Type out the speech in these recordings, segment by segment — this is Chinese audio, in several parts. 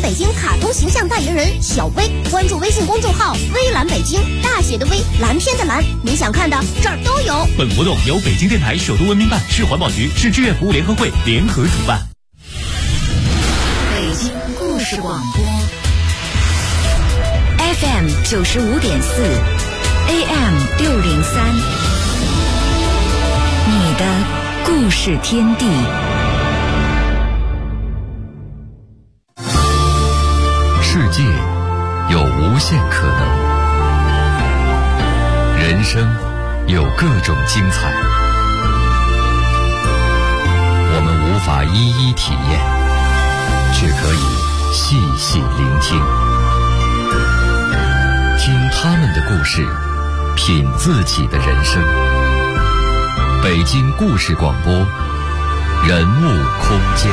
北京卡通形象代言人小薇，关注微信公众号微蓝北京，大写的微，蓝天的蓝，你想看的这儿都有。 本活动由北京电台首都文明办、市环保局、市志愿服务联合会联合主办。 北京故事广播 FM 95.4 AM 603，你的故事天地。 世界有无限可能，人生有各种精彩，我们无法一一体验，却可以细细聆听，听他们的故事，品自己的人生。北京故事广播，人物空间。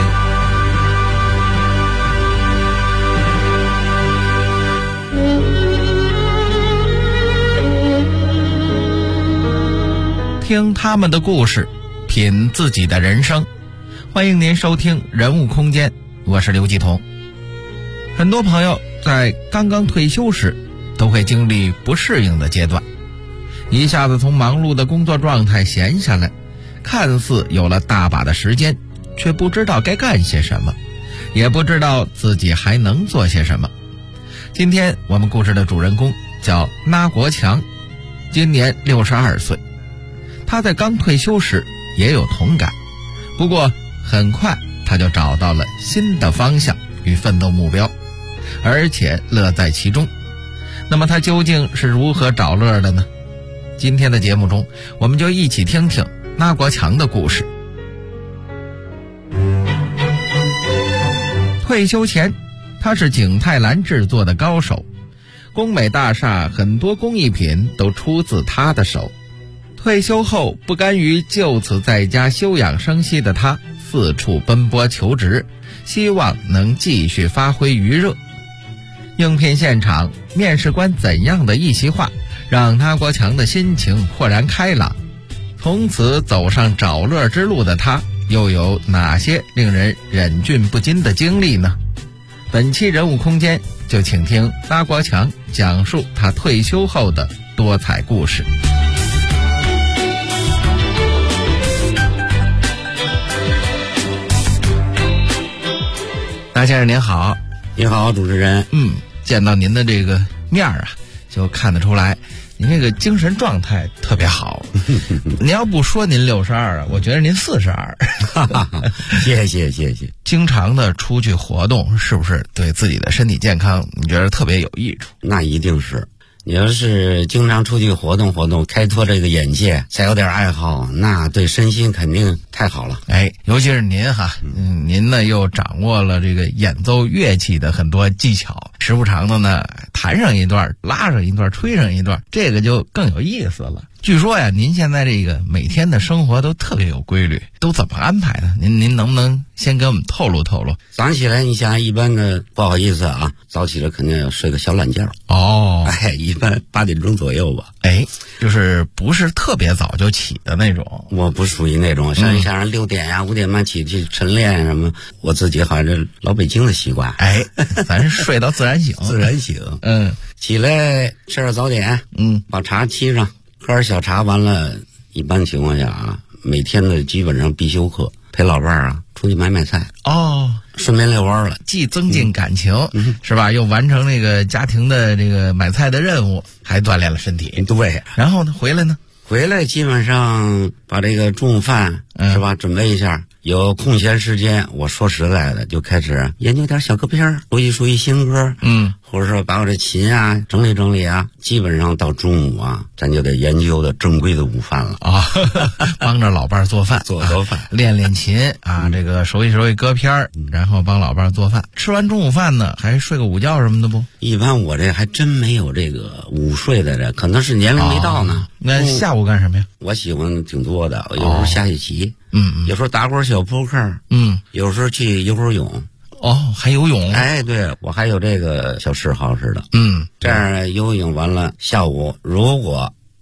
听他们的故事，品自己的人生。欢迎您收听人物空间，我是刘继彤。很多朋友在刚刚退休时都会经历不适应的阶段，一下子从忙碌的工作状态闲下来，看似有了大把的时间，却不知道该干些什么，也不知道自己还能做些什么。今天我们故事的主人公叫拉国强，今年62岁。他在刚退休时也有同感，不过很快他就找到了新的方向与奋斗目标，而且乐在其中。那么他究竟是如何找乐的呢？今天的节目中，我们就一起听听拉国强的故事。退休前，他是景泰蓝制作的高手，工美大厦很多工艺品都出自他的手。退休后不甘于就此在家休养生息的他，四处奔波求职，希望能继续发挥余热。应聘现场，面试官怎样的一席话，让拉国强的心情豁然开朗。从此走上找乐之路的他，又有哪些令人忍俊不禁的经历呢？本期人物空间就请听拉国强讲述他退休后的多彩故事。拉先生您好。 你好，主持人。 见到您的这个面儿啊，就看得出来您这个精神状态特别好。您要不说您62啊，我觉得您42。 谢谢。 经常的出去活动，是不是对自己的身体健康你觉得特别有益处？ 那一定是。你要是经常出去活动，开拓这个眼界，再有点爱好，那对身心肯定太好了。 尤其是您哈，您呢又掌握了这个演奏乐器的很多技巧，时不常的呢弹上一段，拉上一段，吹上一段，这个就更有意思了。据说呀，您现在这个每天的生活都特别有规律，都怎么安排的？您能不能先给我们透露透露？ 早上起来，你想一般的不好意思啊，早起来肯定要睡个小懒觉。一般8点钟左右吧。 就是不是特别早就起的那种。 我不属于那种，像6点呀、5点半起去晨练什么，我自己好像是老北京的习惯。 咱睡到自然醒。 自然醒。起来吃点早点，把茶沏上，喝点小茶，完了一般情况下啊，每天的基本上必修课，陪老伴儿啊出去买菜。顺便遛弯了， 既增进感情，是吧？又完成那个家庭的这个买菜的任务，还锻炼了身体。 对。 然后呢，回来基本上把这个中午饭是吧准备一下，有空闲时间，我说实在的就开始研究点小歌片，熟悉新歌，或者说把我这琴啊整理整理啊。基本上到中午啊，咱就得研究的正规的午饭了啊，帮着老伴做饭， 做饭， 练练琴啊，这个熟悉歌片，然后帮老伴做饭。吃完中午饭呢，还睡个午觉什么的不？ 一般我这还真没有这个午睡的这，可能是年龄没到呢。 那下午干什么呀？ 我喜欢挺多的，有时候下棋，有时候打会儿小扑克，有时候去游会儿泳。 还游泳？ 对，我还有这个小嗜好似的。这样游泳完了，下午如果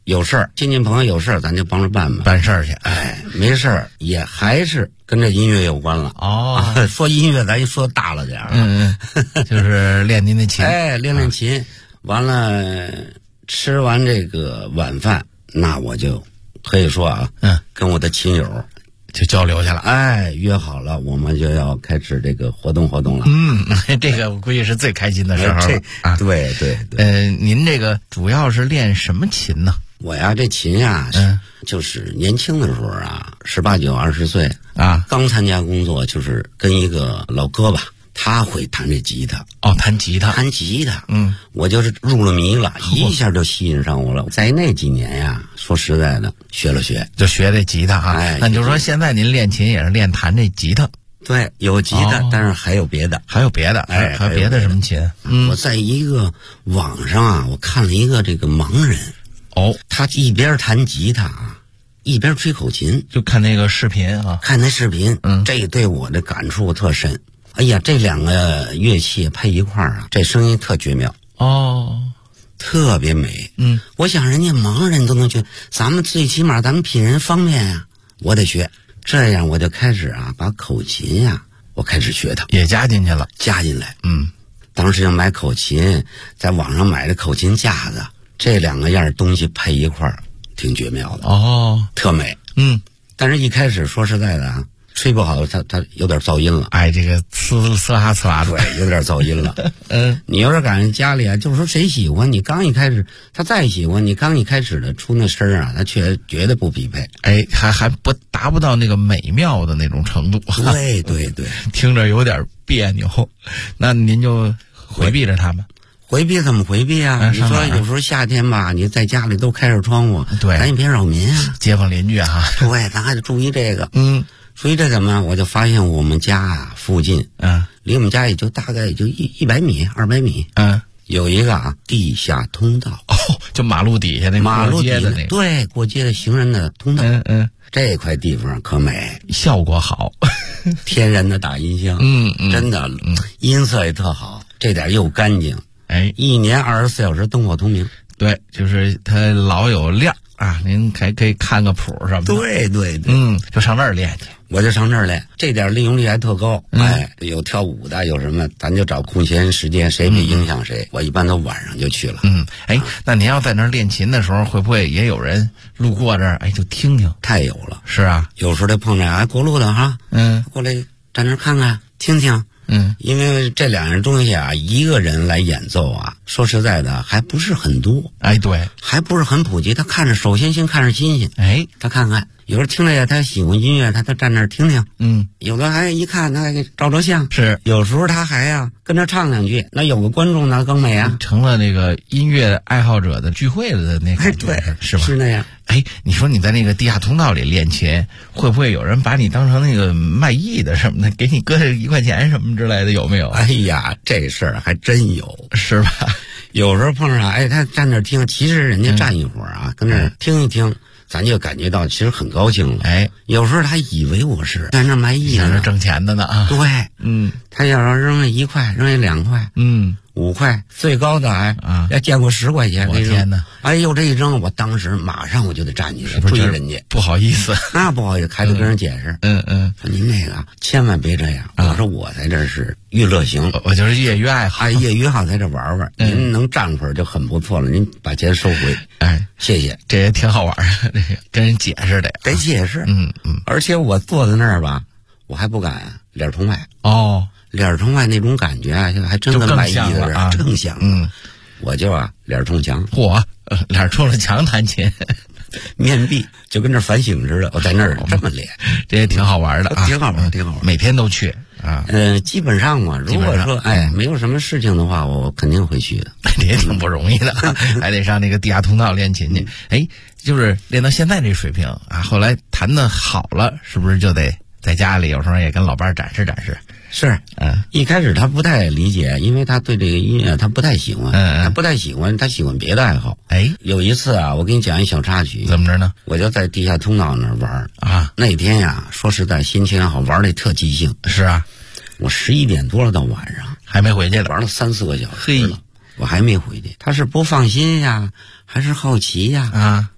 有事儿，亲戚朋友有事儿，咱就帮着办吧， 办事儿去。 哎，没事儿也还是跟这音乐有关了。 哦， 说音乐咱说大了点儿， 就是练您的琴。 哎，练琴，完了吃完这个晚饭，那我就可以说啊，跟我的琴友就交流去了。 哎，约好了，我们就要开始这个活动了。 这个我估计是最开心的时候了啊！ 对对对。 您这个主要是练什么琴呢？ 我呀，这琴呀，就是年轻的时候啊，18、19、20岁啊， 刚参加工作，就是跟一个老哥吧，他会弹这吉他。 哦，弹吉他。 我就是入了迷了，一下就吸引上我了。在那几年呀，说实在的，学了学， 就学这吉他啊。 哎， 那就是说现在您练琴也是练弹这吉他。 对，有吉他，但是还有别的。 还有别的？ 哎， 还有别的什么琴？ 我在一个网上啊，我看了一个这个盲人。 哦， 他一边弹吉他啊，一边吹口琴。 就看那个视频啊。 看那视频，这对我的感触特深。哎呀，这两个乐器配一块儿啊，这声音特绝妙。 哦， 特别美。我想人家盲人都能学，咱们最起码咱们品人方便呀，我得学。这样我就开始啊，把口琴呀，我开始学它， 也加进去了， 加进来。当时要买口琴，在网上买的口琴架子，这两个样东西配一块儿，挺绝妙的。 哦， 特美。但是一开始说实在的啊，吹不好，它有点噪音了。 哎，这个呲啦呲啦的， 对，有点噪音了。你要是赶上家里啊，就是说谁喜欢你刚一开始，他再喜欢你刚一开始的出那声啊，他绝对不匹配。 哎，还不达不到那个美妙的那种程度。 对对对， 听着有点别扭。那您就回避着他们。 回避怎么回避啊？你说有时候夏天吧，你在家里都开着窗户， 对， 咱也别扰民啊， 街坊邻居啊。 对，咱还得注意这个。注意这怎么？我就发现我们家啊附近，离我们家也就大概也就100米、200米，有一个啊地下通道。 哦，就马路底下那马路街的那个， 对，过街的行人的通道。这块地方可美， 效果好， 天然的大音箱，真的，音色也特好，这点又干净。 哎， 一年24小时灯火通明。 对，就是它老有亮啊，您还可以看个谱什么的。 对对对， 就上那儿练去。 我就上这儿练，这点利用率还特高。哎，有跳舞的，有什么，咱就找空闲时间，谁别影响谁。我一般都晚上就去了。 哎，那您要在那儿练琴的时候，会不会也有人路过这儿？哎，就听听。 太有了。 是啊， 有时候得碰着哎过路的哈，过来站那儿看看，听听。因为这两样东西啊，一个人来演奏啊，说实在的还不是很多。 哎，对， 还不是很普及。他看着首先先看着新鲜， 哎， 他看看，有时候听了呀，他喜欢音乐，他站那儿听听。有的还一看，他还照照相。 是， 有时候他还呀跟着唱两句，那有个观众那更美啊， 成了那个音乐爱好者的聚会了的那个。 哎，对， 是吧？ 是那样。 哎，你说你在那个地下通道里练琴，会不会有人把你当成那个卖艺的什么的，给你搁1块钱什么之类的，有没有？ 哎呀，这事儿还真有， 是吧？ 有时候碰上，哎，他站那儿听，其实人家站一会儿啊，跟那儿听一听，咱就感觉到其实很高兴了。哎，有时候他以为我是在那儿卖艺呢， 挣钱的呢啊。 对，他要扔了1块，扔了2块，5块，最高的要见过10块钱。 我天哪！ 哎呦，这一扔，我当时马上我就得站起来追人家， 不好意思， 那不好意思，还得跟人解释。说您那个千万别这样。我说我在这是娱乐型， 我就是业余爱好， 业余好在这玩玩。您能站会儿就很不错了，您把钱收回。哎，谢谢， 这也挺好玩的，这个跟人解释的， 得解释。而且我坐在那儿吧，我还不敢脸冲外。哦。脸冲外那种感觉啊，还真跟卖艺的人更像。我就脸冲墙， 嚯，脸冲着墙弹琴， 面壁就跟那反省似的。我在那儿这么练， 这也挺好玩的啊， 挺好玩，挺好玩。 每天都去啊？ 基本上嘛，如果说没有什么事情的话，我肯定会去的。 这也挺不容易的，还得上那个地下通道练琴去。哎，就是练到现在这水平啊，后来弹得好了，是不是就得在家里有时候也跟老伴展示展示？ 是，一开始他不太理解，因为他对这个音乐他不太喜欢，他不太喜欢，他喜欢别的爱好。哎，有一次啊，我给你讲一小插曲。 怎么着呢？ 我就在地下通道那儿玩啊。那天呀，说实在，心情好，玩的特尽兴。 是啊， 我11点多了到晚上还没回去了， 玩了3、4个小时了，我还没回去。他是不放心呀，还是好奇呀？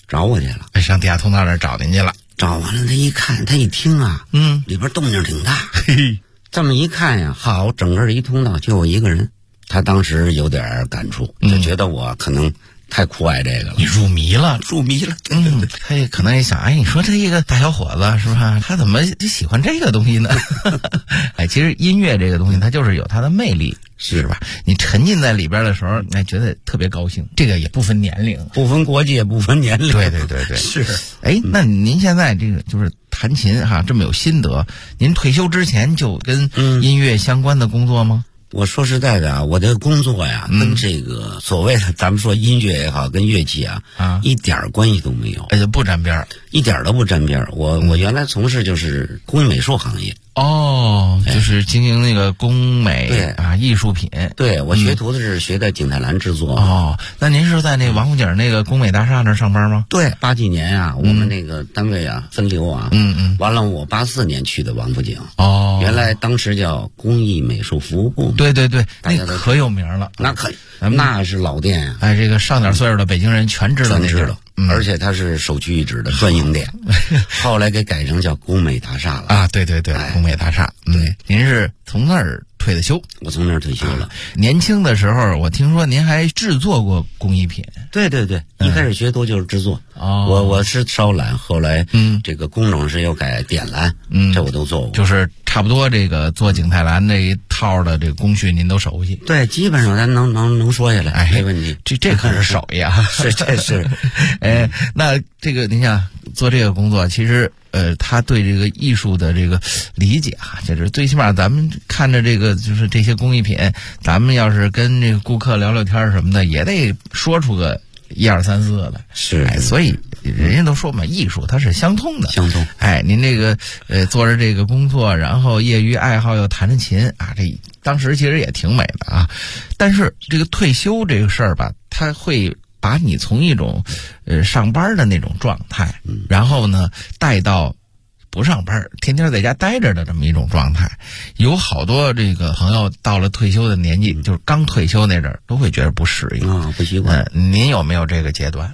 找我去了， 上地下通道那儿找您去了。 找完了他一看，他一听啊，里边动静挺大，这么一看呀，好，整个一通道就我一个人。他当时有点感触，就觉得我可能太酷爱这个了。 你入迷了。 对。 他也可能也想，哎，你说这一个大小伙子是吧？他怎么就喜欢这个东西呢？哎，其实音乐这个东西，它就是有它的魅力，是吧？你沉浸在里边的时候，哎，觉得特别高兴。这个也不分年龄， 不分国界，也不分年龄。 对， 是。 哎，那您现在这个就是弹琴哈，这么有心得，您退休之前就跟音乐相关的工作吗？ 我说实在的啊，我的工作呀，跟这个所谓的咱们说音乐也好，跟乐器啊，一点关系都没有， 就不沾边儿， 一点都不沾边儿。我原来从事就是工艺美术行业。 哦，就是经营那个工美艺术品。 对，我学徒的是学的景泰蓝制作。 哦，那您是在那个王府井那个工美大厦那儿上班吗？ 对，80几年啊，我们那个单位啊分流啊，完了我84年去的王府井。哦，原来当时叫工艺美术服务部。 对，那可有名了。 那是老店啊。 哎，这个上点岁数的北京人全知道那个。 而且它是首屈一指的专营店，后来给改成叫工美大厦了啊！对，工美大厦。对，您是从那儿退的休？ 我从那儿退休了。 年轻的时候，我听说您还制作过工艺品。 对，一开始学多就是制作。我是烧蓝，后来这个工种是又改点蓝，这我都做过。 就是差不多这个做景泰蓝这一套的这个工序您都熟悉。 对，基本上咱能说下来，没问题。 这可是手艺啊！ 是。 哎，那这个您想做这个工作，其实他对这个艺术的这个理解啊，就是最起码咱们看着这个就是这些工艺品，咱们要是跟这个顾客聊聊天什么的，也得说出个1、2、3、4来。 是， 哎，所以人家都说嘛，艺术它是相通的。 相通。 哎，您这个做着这个工作，然后业余爱好又弹着琴啊，这当时其实也挺美的啊。但是这个退休这个事儿吧，它会把你从一种上班的那种状态，然后呢带到不上班，天天在家待着的这么一种状态。有好多这个朋友到了退休的年纪，就是刚退休那阵儿，都会觉得不适应啊，不习惯。 您有没有这个阶段？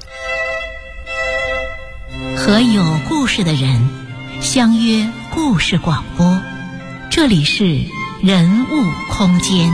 和有故事的人相约故事广播，这里是人物空间。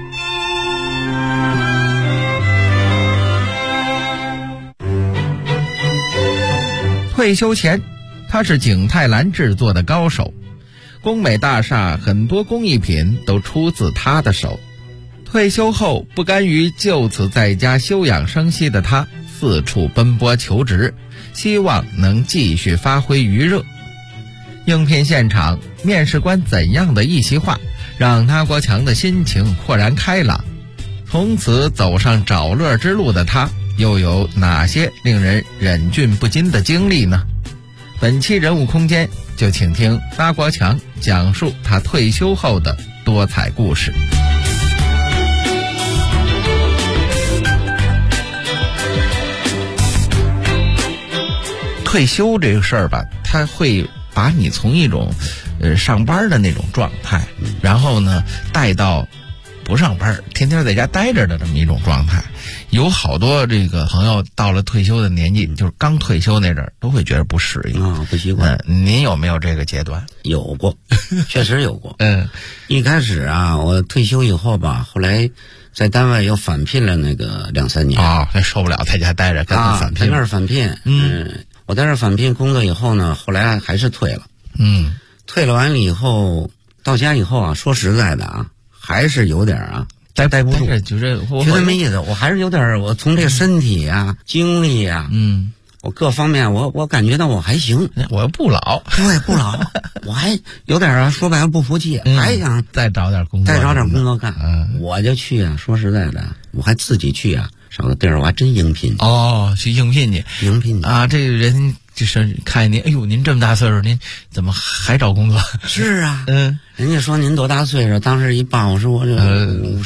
退休前，他是景泰蓝制作的高手，工美大厦很多工艺品都出自他的手。退休后不甘于就此在家休养生息的他，四处奔波求职，希望能继续发挥余热。应聘现场，面试官怎样的一席话，让那国强的心情豁然开朗。从此走上找乐之路的他，又有哪些令人忍俊不禁的经历呢？本期人物空间就请听那国强讲述他退休后的多彩故事。退休这个事儿吧，它会把你从一种上班的那种状态，然后呢带到不上班，天天在家待着的这么一种状态。有好多这个朋友到了退休的年纪，就是刚退休那阵儿，都会觉得不适应啊，不习惯。 您有没有这个阶段？ 有过，确实有过。一开始啊，我退休以后吧，后来在单位又返聘了那个2、3年啊，那受不了在家待着，干脆返聘。 在那儿返聘，我在这儿返聘工作以后呢，后来还是退了。退了完了以后，到家以后啊，说实在的啊，还是有点啊。待不住， 觉得没意思。我还是有点，我从这个身体啊、精力啊，我各方面，我感觉到我还行， 我不老， 对，不老，我还有点啊，说白了不服气，还想再找点工作干。我就去啊，说实在的，我还自己去啊，找个地儿我还真应聘去应聘去啊，这个人。就是看您，哎呦，您这么大岁数，您怎么还找工作？ 是啊，人家说您多大岁数？当时一报，我说我这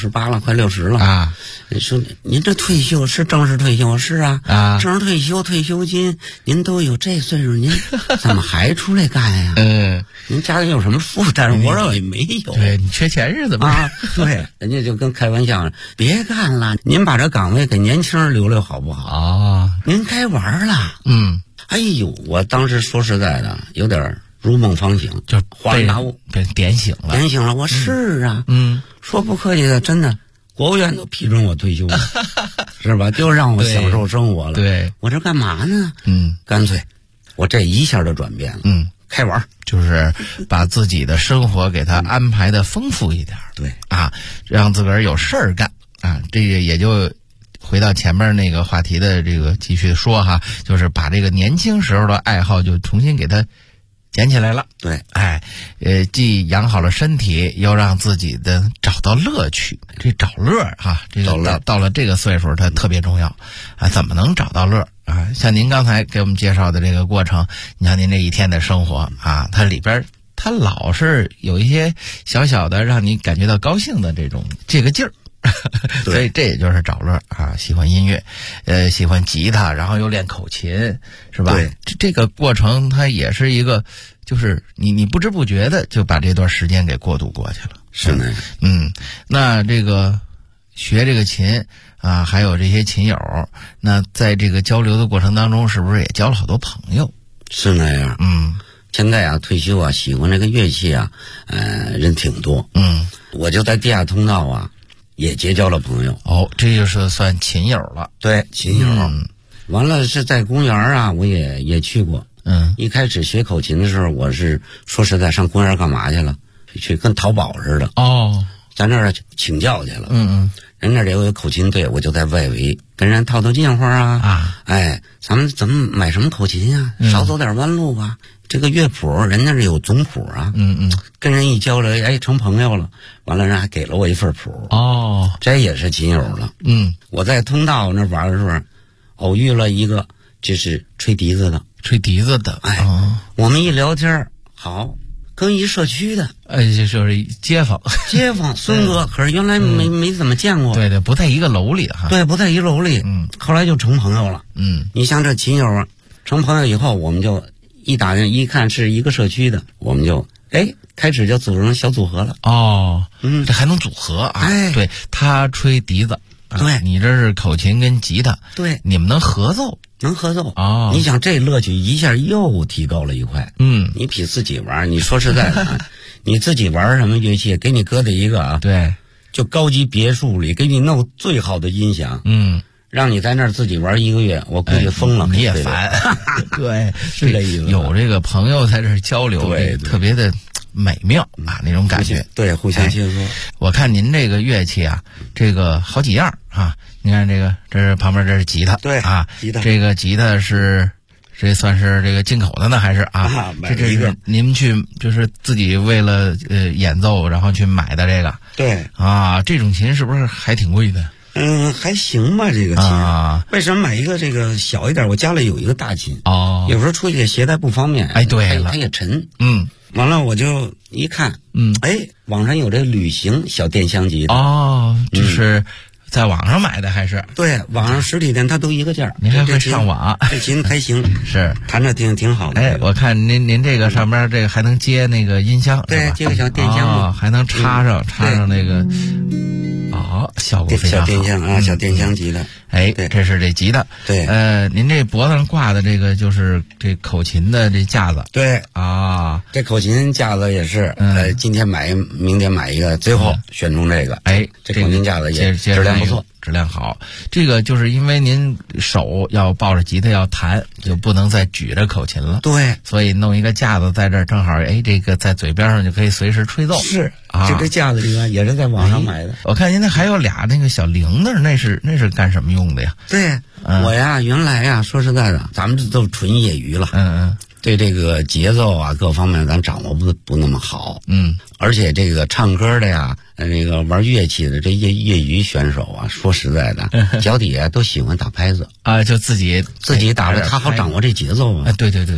58了，快60了啊。 你说您这退休是正式退休？是啊，正式退休，退休金您都有这岁数，您怎么还出来干呀？您家里有什么负担？我说也没有。 对，你缺钱是怎么啊？对，人家就跟开玩笑，别干了，您把这岗位给年轻人留留好不好？ 啊， 您该玩了。哎呦，我当时说实在的，有点如梦方醒， 就恍然大悟， 被点醒了。 点醒了，我是啊，说不客气的，真的，国务院都批准我退休了，是吧？就让我享受生活了。 对， 我这干嘛呢？干脆，我这一下就转变了。开玩， 就是把自己的生活给他安排的丰富一点。 对啊，让自个儿有事儿干啊，这个也就。回到前面那个话题的这个继续说哈，就是把这个年轻时候的爱好就重新给它捡起来了。 对， 既养好了身体，又让自己的找到乐趣。这找乐哈，这个到了这个岁数，它特别重要啊。怎么能找到乐啊？像您刚才给我们介绍的这个过程，你看您这一天的生活啊，它里边它老是有一些小小的让你感觉到高兴的这个劲儿。所以这也就是找乐啊，喜欢音乐，喜欢吉他，然后又练口琴，是吧？ 对， 这个过程它也是一个，就是你不知不觉的就把这段时间给过渡过去了。 是的， 那这个学这个琴啊，还有这些琴友，那在这个交流的过程当中，是不是也交了好多朋友？ 是那样。现在啊，退休啊，喜欢这个乐器啊，人挺多。我就在地下通道啊。也结交了朋友。 这就是算琴友了。 对，琴友。完了是在公园啊，我也去过。一开始学口琴的时候，我是说实在上公园干嘛去了？去跟淘宝似的。在那儿请教去了。人那里有口琴队，我就在外围跟人套近乎啊。咱们怎么买什么口琴啊？少走点弯路啊。这个乐谱人家是有总谱啊。跟人一交流，成朋友了。完了人还给了我一份谱。这也是琴友了。我在通道那玩的时候，偶遇了一个就是吹笛子的。我们一聊天，好，跟一社区的， 就是街坊孙哥，可是原来没怎么见过。 对，不在一个楼里哈。 对，不在一楼里。后来就成朋友了。你像这琴友啊，成朋友以后，我们就一打听一看是一个社区的，我们就开始就组成小组合了。 这还能组合啊？对，他吹笛子， 对， 你这是口琴跟吉他， 对， 你们能合奏。 你想这乐趣一下又提高了一块。你比自己玩，你说实在的，你自己玩什么乐器，给你搁在一个啊， 对， 就高级别墅里，给你弄最好的音响，让你在那儿自己玩1个月，我估计疯了， 你也烦。对， 是这意思。 有这个朋友在这儿交流， 对， 特别的美妙啊，那种感觉。 对，互相切磋。 我看您这个乐器啊，这个好几样啊。你看这是旁边这是吉他， 对啊， 吉他。 这个吉他这算是这个进口的呢，还是啊？ 买了一个。 您们去就是自己为了演奏，然后去买的这个。 对啊，这种琴是不是还挺贵的？ 还行吧，这个琴。为什么买一个这个小一点？我家里有一个大琴。有时候出去携带不方便。 对了， 它也沉。完了我就一看，网上有这旅行小电箱吉他。 就是在网上买的还是？ 对，网上实体店它都一个价。 您还会上网？ 这琴还行， 是弹着挺好的。 我看您这个上边这个还能接那个音箱， 对，接个小电箱， 还能插上那个。效果非常好。 小电箱啊，小电箱吉他。 这是这吉他。 对， 您这脖子上挂的这个就是这口琴的这架子。 对啊，这口琴架子也是，今天买，明天买一个，最后选中这个。这口琴架子也质量不错， 质量好。这个就是因为您手要抱着吉他要弹，就不能再举着口琴了。 对， 所以弄一个架子在这儿，正好这个在嘴边上就可以随时吹奏。 是啊，就这架子里面也是在网上买的。 我看您那还有俩那个小铃铛，那是干什么用的呀？ 对，我呀原来呀说实在的，咱们这都纯业余了。对这个节奏啊各方面咱掌握不那么好。而且这个唱歌的呀，那个玩乐器的这业余选手啊，说实在的，脚底下都喜欢打拍子啊，就自己打的，他好掌握这节奏啊。 对，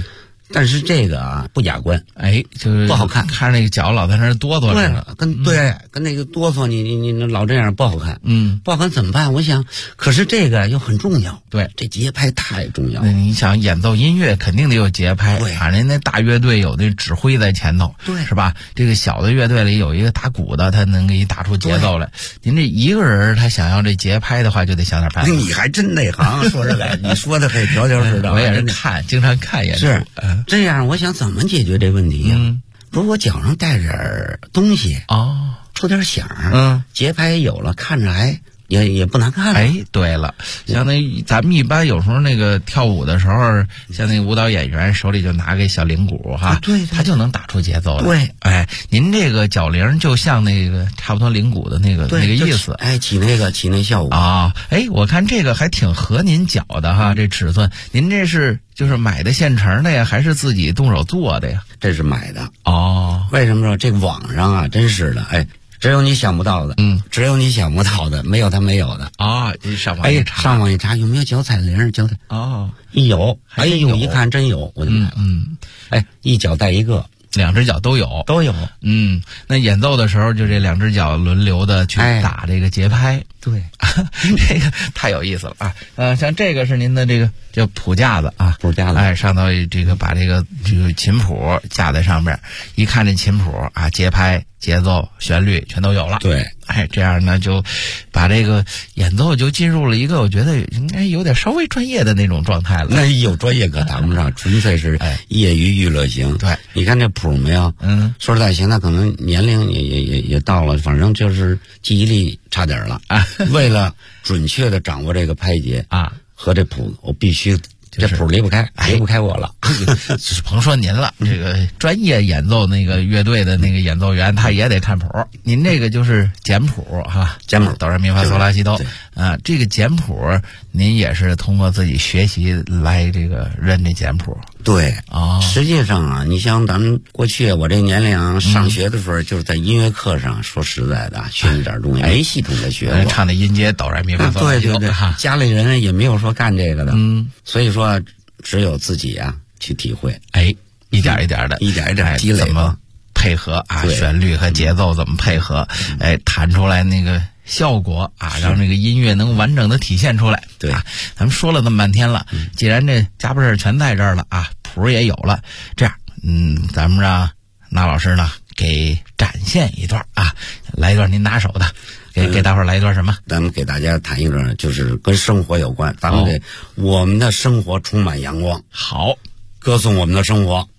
但是这个啊不雅观， 哎，就是不好看， 看那个脚老在那哆嗦着呢， 跟那个哆嗦，你老这样不好看，不好看怎么办？我想，可是这个又很重要， 对， 这节拍太重要。 你想演奏音乐肯定得有节拍， 对， 反正那大乐队有那指挥在前头， 对， 是吧？这个小的乐队里有一个打鼓的，他能给你打出节奏来。您这一个人他想要这节拍的话，就得想点办法。 你还真内行，说实在，你说的很条条是道。 我也是经常看演出。 是这样，我想怎么解决这问题呀？如果脚上带点东西出点响，节拍有了，看着也不难看了。 哎，对了，像咱们一般有时候那个跳舞的时候，像那个舞蹈演员手里就拿个小铃鼓哈， 对， 他就能打出节奏来。 对， 哎，您这个脚铃就像那个差不多铃鼓的那个意思， 哎，起那效果啊。哎，我看这个还挺合您脚的哈，这尺寸，您这是就是买的现成的呀，还是自己动手做的呀？ 这是买的哦。 为什么说这网上啊，真是的，哎。只有你想不到的，只有你想不到的，没有他没有的啊！上网一查， 上网一查有没有脚踩铃？脚踩一有，哎呦，一看真有，我就买了。哎，一脚带一个， 两只脚都有。那演奏的时候就这两只脚轮流的去打这个节拍。 对， 这个太有意思了啊！像这个是您的这个叫谱架子啊， 谱架子， 哎，上头这个把这个琴谱架在上边，一看这琴谱啊，节拍、节奏、旋律全都有了。 对， 哎，这样呢就把这个演奏就进入了一个我觉得应该有点稍微专业的那种状态了。 那有专业可谈不上，纯粹是业余娱乐型。 对， 你看这谱没有？说实在，现在可能年龄也到了，反正就是记忆力差点了啊。为了准确的掌握这个拍节啊和这谱，我必须这谱离不开我了。 甭说您了，这个专业演奏那个乐队的那个演奏员，他也得看谱。您这个就是简谱哈， 简谱哆来咪发嗦拉西哆啊，这个简谱您也是通过自己学习来这个认这简谱。 对实际上啊，你像咱们过去我这年龄上学的时候，就是在音乐课上，说实在的学一点东西，没系统的学过， 唱的音阶哆来咪发嗦拉西哆。 对，家里人也没有说干这个的，所以说只有自己啊去体会， 哎，一点一点积累，怎么配合啊，旋律和节奏怎么配合，哎，弹出来那个效果啊，让这个音乐能完整的体现出来。 对啊，咱们说了那么半天了，既然这家伙事儿全在这儿了啊，谱也有了，这样，咱们让那老师呢给展现一段啊，来一段您拿手的，给大伙儿来一段什么？ 咱们给大家谈一段，就是跟生活有关，咱们得我们的生活充满阳光， 好， 歌颂我们的生活。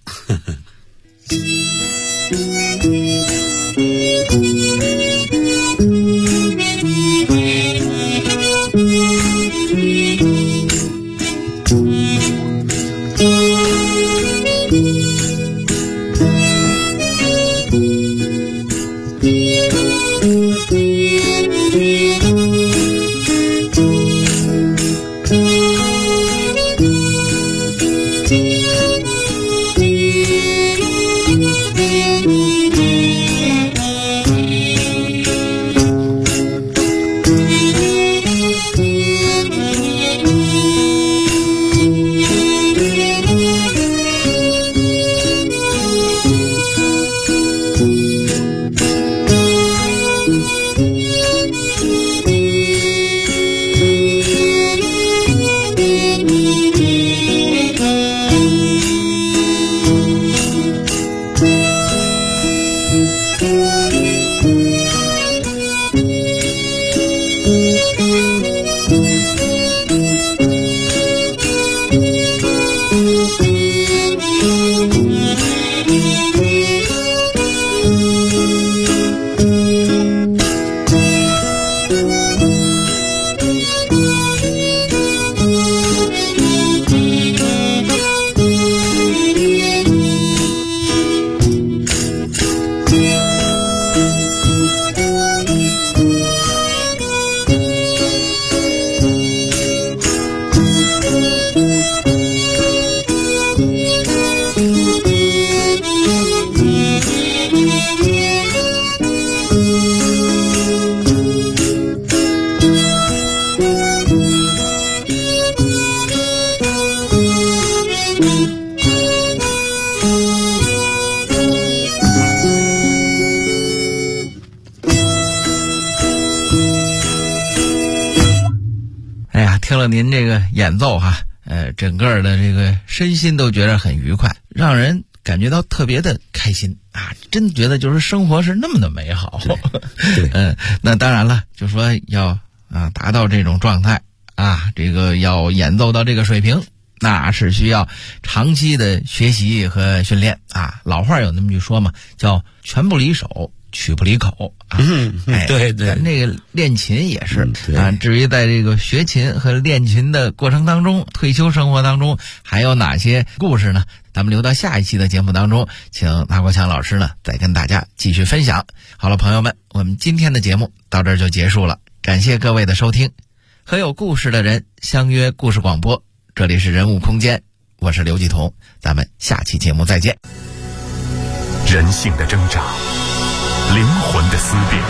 听了您这个演奏哈，整个的这个身心都觉得很愉快，让人感觉到特别的开心啊！真觉得就是生活是那么的美好。 对那当然了，就说要达到这种状态啊，这个要演奏到这个水平，那是需要长期的学习和训练啊。老话有那么句说嘛，叫拳不离手，曲不离口啊。 对， 咱这个练琴也是啊。至于在这个学琴和练琴的过程当中，退休生活当中还有哪些故事呢？咱们留到下一期的节目当中，请马国强老师呢再跟大家继续分享。好了，朋友们，我们今天的节目到这儿就结束了，感谢各位的收听。和有故事的人相约故事广播，这里是人物空间，我是刘继彤，咱们下期节目再见。 人性的挣扎，灵魂的思辨，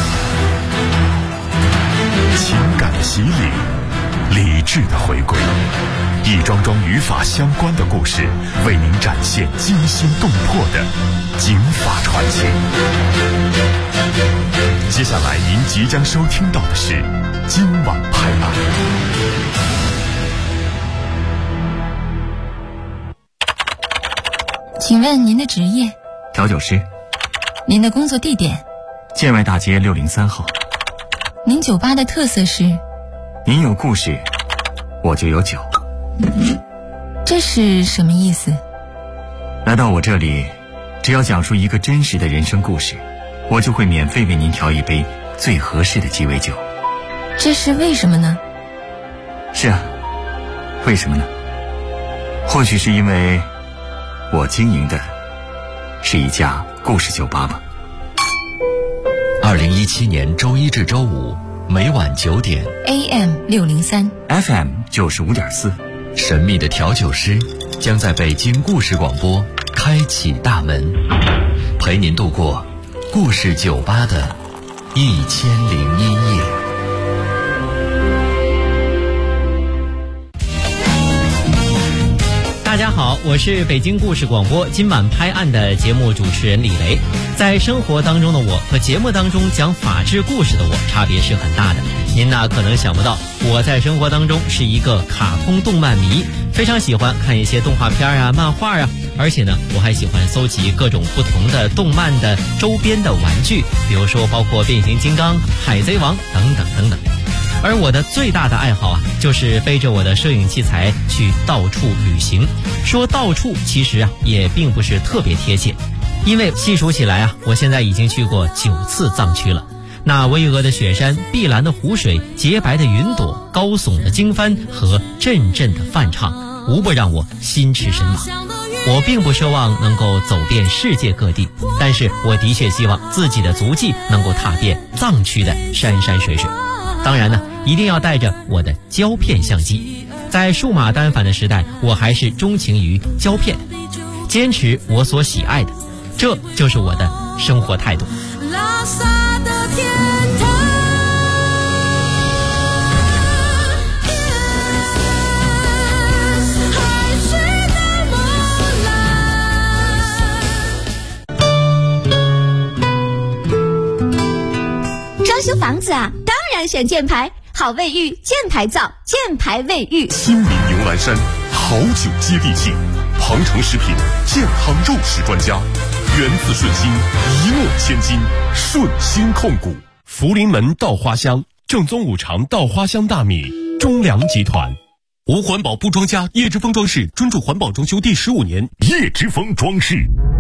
情感的洗礼，理智的回归，一桩桩与法相关的故事，为您展现惊心动魄的警法传奇。接下来您即将收听到的是今晚拍案。 请问您的职业？ 调酒师。 您的工作地点？ 建外大街603号。 您酒吧的特色是？ 您有故事，我就有酒。 这是什么意思？ 来到我这里，只要讲述一个真实的人生故事，我就会免费为您调一杯最合适的鸡尾酒。 这是为什么呢？ 是啊，为什么呢？或许是因为我经营的是一家故事酒吧吧。 2017年周一至周五每晚9点 AM 603 FM 95.4， 神秘的调酒师将在北京故事广播开启大门，陪您度过故事酒吧的1001夜。 大家好，我是北京故事广播今晚拍案的节目主持人李雷。在生活当中的我和节目当中讲法治故事的我差别是很大的。您呢可能想不到，我在生活当中是一个卡通动漫迷，非常喜欢看一些动画片啊、漫画啊，而且呢我还喜欢搜集各种不同的动漫的周边的玩具，比如说包括变形金刚、海贼王等等等等。而我的最大的爱好就是背着我的摄影器材去到处旅行。说到处其实也并不是特别贴切，因为细数起来我现在已经去过9次藏区了。那巍峨的雪山、碧蓝的湖水、洁白的云朵、高耸的经幡和阵阵的梵唱，无不让我心驰神往。我并不奢望能够走遍世界各地，但是我的确希望自己的足迹能够踏遍藏区的山山水水。当然呢，一定要带着我的胶片相机。在数码单反的时代，我还是钟情于胶片，坚持我所喜爱的，这就是我的生活态度。拉萨的天堂，海水的波澜。装修房子当然选箭牌，好卫浴箭牌造，箭牌卫浴。 新民牛栏山好酒接地气，庞城食品健康肉食专家，源自顺心，一诺千金，顺心控股。福临门稻花香，正宗五常稻花香大米，中粮集团。无环保不装家，叶之峰装饰专注环保装修第15年，叶之峰装饰。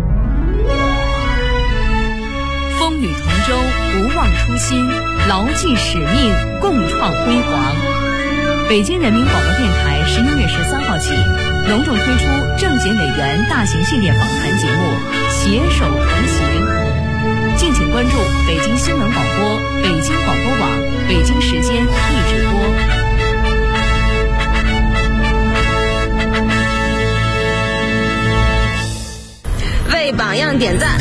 风雨同舟，不忘初心，牢记使命，共创辉煌。北京人民广播电台11月13号起，隆重推出政协委员大型系列访谈节目《携手同行》，敬请关注北京新闻广播、北京广播网、北京时间一直播。 为榜样点赞。